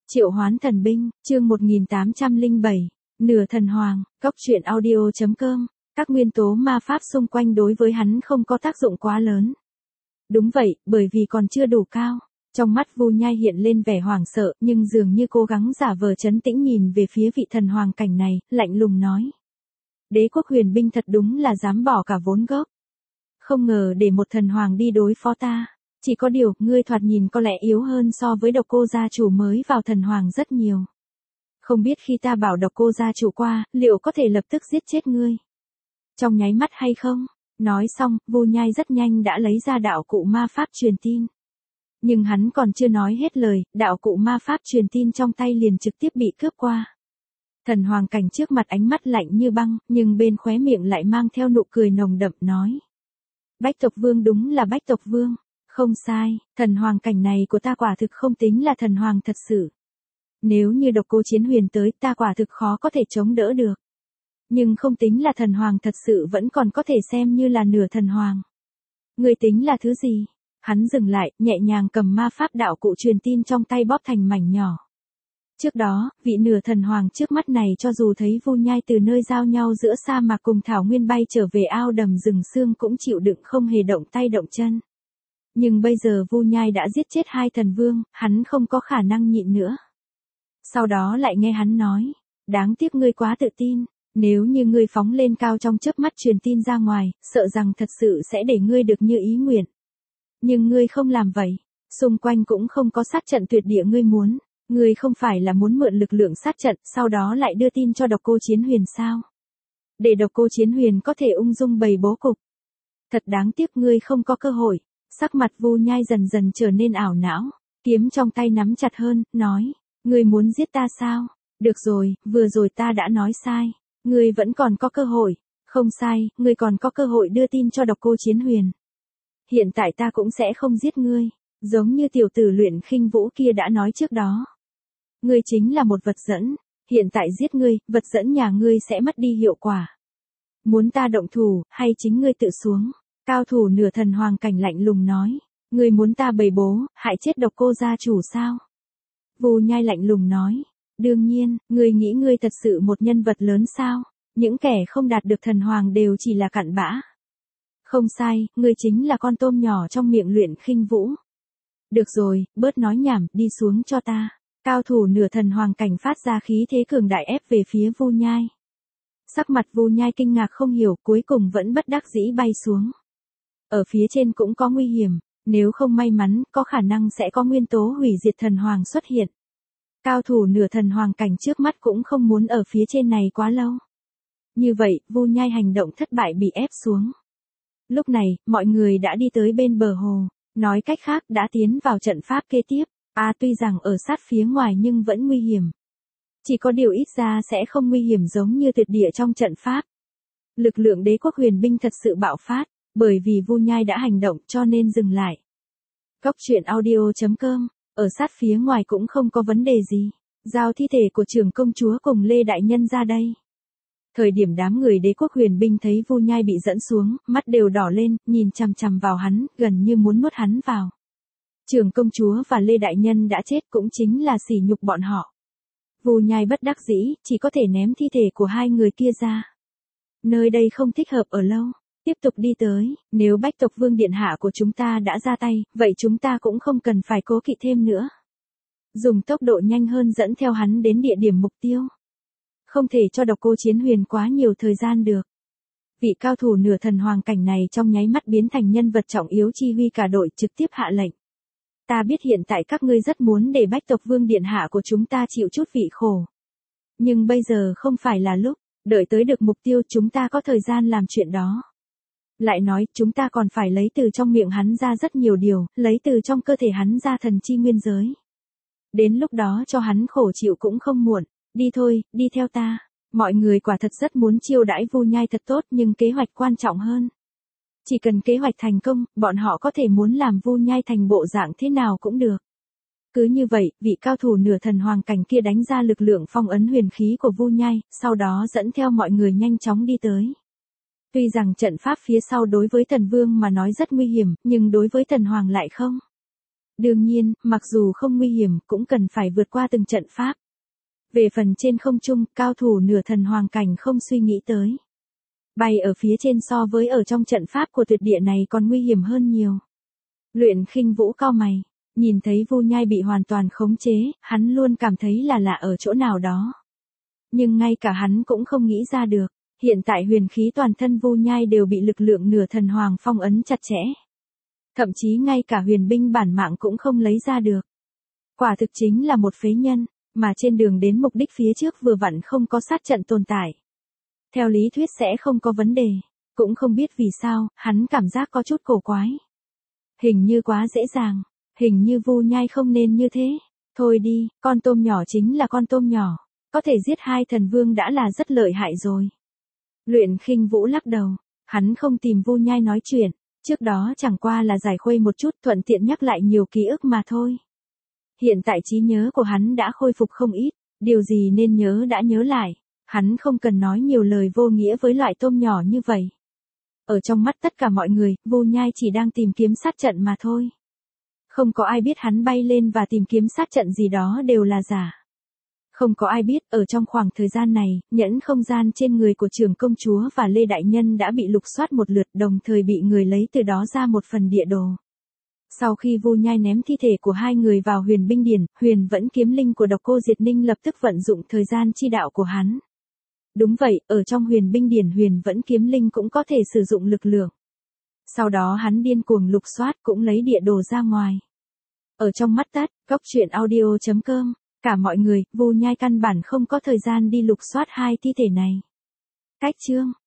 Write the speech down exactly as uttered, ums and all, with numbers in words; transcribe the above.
Triệu hoán thần binh, chương một nghìn tám trăm lẻ bảy, nửa thần hoàng, cốc truyện audio.com, các nguyên tố ma pháp xung quanh đối với hắn không có tác dụng quá lớn. Đúng vậy, bởi vì còn chưa đủ cao. Trong mắt Vu Nhai hiện lên vẻ hoảng sợ, nhưng dường như cố gắng giả vờ trấn tĩnh nhìn về phía vị thần hoàng cảnh này, lạnh lùng nói. Đế quốc huyền binh thật đúng là dám bỏ cả vốn gốc. Không ngờ để một thần hoàng đi đối phó ta. Chỉ có điều, ngươi thoạt nhìn có lẽ yếu hơn so với độc cô gia chủ mới vào thần hoàng rất nhiều. Không biết khi ta bảo độc cô gia chủ qua, liệu có thể lập tức giết chết ngươi? Trong nháy mắt hay không? Nói xong, Vu Nhai rất nhanh đã lấy ra đạo cụ ma pháp truyền tin. Nhưng hắn còn chưa nói hết lời, đạo cụ ma pháp truyền tin trong tay liền trực tiếp bị cướp qua. Thần hoàng cảnh trước mặt ánh mắt lạnh như băng, nhưng bên khóe miệng lại mang theo nụ cười nồng đậm nói. Bách tộc vương đúng là bách tộc vương. Không sai, thần hoàng cảnh này của ta quả thực không tính là thần hoàng thật sự. Nếu như độc cô chiến huyền tới ta quả thực khó có thể chống đỡ được. Nhưng không tính là thần hoàng thật sự vẫn còn có thể xem như là nửa thần hoàng. Người tính là thứ gì? Hắn dừng lại, nhẹ nhàng cầm ma pháp đạo cụ truyền tin trong tay bóp thành mảnh nhỏ. Trước đó, vị nửa thần hoàng trước mắt này cho dù thấy Vu Nhai từ nơi giao nhau giữa sa mạc cùng thảo nguyên bay trở về ao đầm rừng xương cũng chịu đựng không hề động tay động chân. Nhưng bây giờ Vu Nhai đã giết chết hai thần vương, hắn không có khả năng nhịn nữa. Sau đó lại nghe hắn nói, đáng tiếc ngươi quá tự tin, nếu như ngươi phóng lên cao trong chớp mắt truyền tin ra ngoài, sợ rằng thật sự sẽ để ngươi được như ý nguyện. Nhưng ngươi không làm vậy, xung quanh cũng không có sát trận tuyệt địa ngươi muốn, ngươi không phải là muốn mượn lực lượng sát trận, sau đó lại đưa tin cho độc cô chiến huyền sao? Để độc cô chiến huyền có thể ung dung bày bố cục. Thật đáng tiếc ngươi không có cơ hội. Sắc mặt Vu Nhai dần dần trở nên ảo não, kiếm trong tay nắm chặt hơn, nói, ngươi muốn giết ta sao? Được rồi, vừa rồi ta đã nói sai, ngươi vẫn còn có cơ hội, không sai, ngươi còn có cơ hội đưa tin cho độc cô chiến huyền. Hiện tại ta cũng sẽ không giết ngươi, giống như tiểu tử luyện khinh vũ kia đã nói trước đó. Ngươi chính là một vật dẫn, hiện tại giết ngươi, vật dẫn nhà ngươi sẽ mất đi hiệu quả. Muốn ta động thủ, hay chính ngươi tự xuống? Cao thủ nửa thần hoàng cảnh lạnh lùng nói, ngươi muốn ta bày bố, hại chết độc cô gia chủ sao? Vu Nhai lạnh lùng nói, đương nhiên, ngươi nghĩ ngươi thật sự một nhân vật lớn sao? Những kẻ không đạt được thần hoàng đều chỉ là cặn bã. Không sai, ngươi chính là con tôm nhỏ trong miệng luyện khinh vũ. Được rồi, bớt nói nhảm, đi xuống cho ta. Cao thủ nửa thần hoàng cảnh phát ra khí thế cường đại ép về phía Vu Nhai. Sắc mặt Vu Nhai kinh ngạc không hiểu, cuối cùng vẫn bất đắc dĩ bay xuống. Ở phía trên cũng có nguy hiểm, nếu không may mắn, có khả năng sẽ có nguyên tố hủy diệt thần hoàng xuất hiện. Cao thủ nửa thần hoàng cảnh trước mắt cũng không muốn ở phía trên này quá lâu. Như vậy, Vu Nhai hành động thất bại bị ép xuống. Lúc này, mọi người đã đi tới bên bờ hồ, nói cách khác đã tiến vào trận pháp kế tiếp. À tuy rằng ở sát phía ngoài nhưng vẫn nguy hiểm. Chỉ có điều ít ra sẽ không nguy hiểm giống như tuyệt địa trong trận pháp. Lực lượng đế quốc huyền binh thật sự bạo phát. Bởi vì Vu Nhai đã hành động cho nên dừng lại. Cốc truyện audio.com, ở sát phía ngoài cũng không có vấn đề gì. Giao thi thể của trưởng công chúa cùng Lê Đại Nhân ra đây. Thời điểm đám người đế quốc huyền binh thấy Vu Nhai bị dẫn xuống, mắt đều đỏ lên, nhìn chằm chằm vào hắn, gần như muốn nuốt hắn vào. Trưởng công chúa và Lê Đại Nhân đã chết cũng chính là sỉ nhục bọn họ. Vu Nhai bất đắc dĩ, chỉ có thể ném thi thể của hai người kia ra. Nơi đây không thích hợp ở lâu. Tiếp tục đi tới, nếu bách tộc vương điện hạ của chúng ta đã ra tay, vậy chúng ta cũng không cần phải cố kỵ thêm nữa. Dùng tốc độ nhanh hơn dẫn theo hắn đến địa điểm mục tiêu. Không thể cho độc cô chiến huyền quá nhiều thời gian được. Vị cao thủ nửa thần hoàng cảnh này trong nháy mắt biến thành nhân vật trọng yếu chi huy cả đội trực tiếp hạ lệnh. Ta biết hiện tại các ngươi rất muốn để bách tộc vương điện hạ của chúng ta chịu chút vị khổ. Nhưng bây giờ không phải là lúc, đợi tới được mục tiêu chúng ta có thời gian làm chuyện đó. Lại nói, chúng ta còn phải lấy từ trong miệng hắn ra rất nhiều điều, lấy từ trong cơ thể hắn ra thần chi nguyên giới. Đến lúc đó cho hắn khổ chịu cũng không muộn, đi thôi, đi theo ta. Mọi người quả thật rất muốn chiêu đãi Vu Nhai thật tốt nhưng kế hoạch quan trọng hơn. Chỉ cần kế hoạch thành công, bọn họ có thể muốn làm Vu Nhai thành bộ dạng thế nào cũng được. Cứ như vậy, vị cao thủ nửa thần hoàng cảnh kia đánh ra lực lượng phong ấn huyền khí của Vu Nhai, sau đó dẫn theo mọi người nhanh chóng đi tới. Tuy rằng trận pháp phía sau đối với thần vương mà nói rất nguy hiểm, nhưng đối với thần hoàng lại không. Đương nhiên, mặc dù không nguy hiểm, cũng cần phải vượt qua từng trận pháp. Về phần trên không trung, cao thủ nửa thần hoàng cảnh không suy nghĩ tới. Bay ở phía trên so với ở trong trận pháp của tuyệt địa này còn nguy hiểm hơn nhiều. Luyện Khinh Vũ cau mày, nhìn thấy Vu Nhai bị hoàn toàn khống chế, hắn luôn cảm thấy là lạ ở chỗ nào đó. Nhưng ngay cả hắn cũng không nghĩ ra được, hiện tại huyền khí toàn thân Vu Nhai đều bị lực lượng nửa thần hoàng phong ấn chặt chẽ. Thậm chí ngay cả huyền binh bản mạng cũng không lấy ra được. Quả thực chính là một phế nhân, mà trên đường đến mục đích phía trước vừa vặn không có sát trận tồn tại. Theo lý thuyết sẽ không có vấn đề, cũng không biết vì sao, hắn cảm giác có chút cổ quái. Hình như quá dễ dàng, hình như Vu Nhai không nên như thế. Thôi đi, con tôm nhỏ chính là con tôm nhỏ, có thể giết hai thần vương đã là rất lợi hại rồi. Luyện Khinh Vũ lắc đầu, hắn không tìm Vu Nhai nói chuyện, trước đó chẳng qua là giải khuây một chút thuận tiện nhắc lại nhiều ký ức mà thôi. Hiện tại trí nhớ của hắn đã khôi phục không ít, điều gì nên nhớ đã nhớ lại, hắn không cần nói nhiều lời vô nghĩa với loại tôm nhỏ như vậy. Ở trong mắt tất cả mọi người, Vu Nhai chỉ đang tìm kiếm sát trận mà thôi. Không có ai biết hắn bay lên và tìm kiếm sát trận gì đó đều là giả. Không có ai biết, ở trong khoảng thời gian này, nhẫn không gian trên người của trưởng công chúa và Lê Đại Nhân đã bị lục soát một lượt, đồng thời bị người lấy từ đó ra một phần địa đồ. Sau khi Vu Nhai ném thi thể của hai người vào huyền binh điển, huyền vẫn kiếm linh của Độc Cô Diệt Ninh lập tức vận dụng thời gian chi đạo của hắn. Đúng vậy, ở trong huyền binh điển huyền vẫn kiếm linh cũng có thể sử dụng lực lượng. Sau đó hắn điên cuồng lục soát cũng lấy địa đồ ra ngoài. Ở trong mắt tắt, góc truyện audio chấm com, cả mọi người, Vu Nhai căn bản không có thời gian đi lục soát hai thi thể này. Cách chương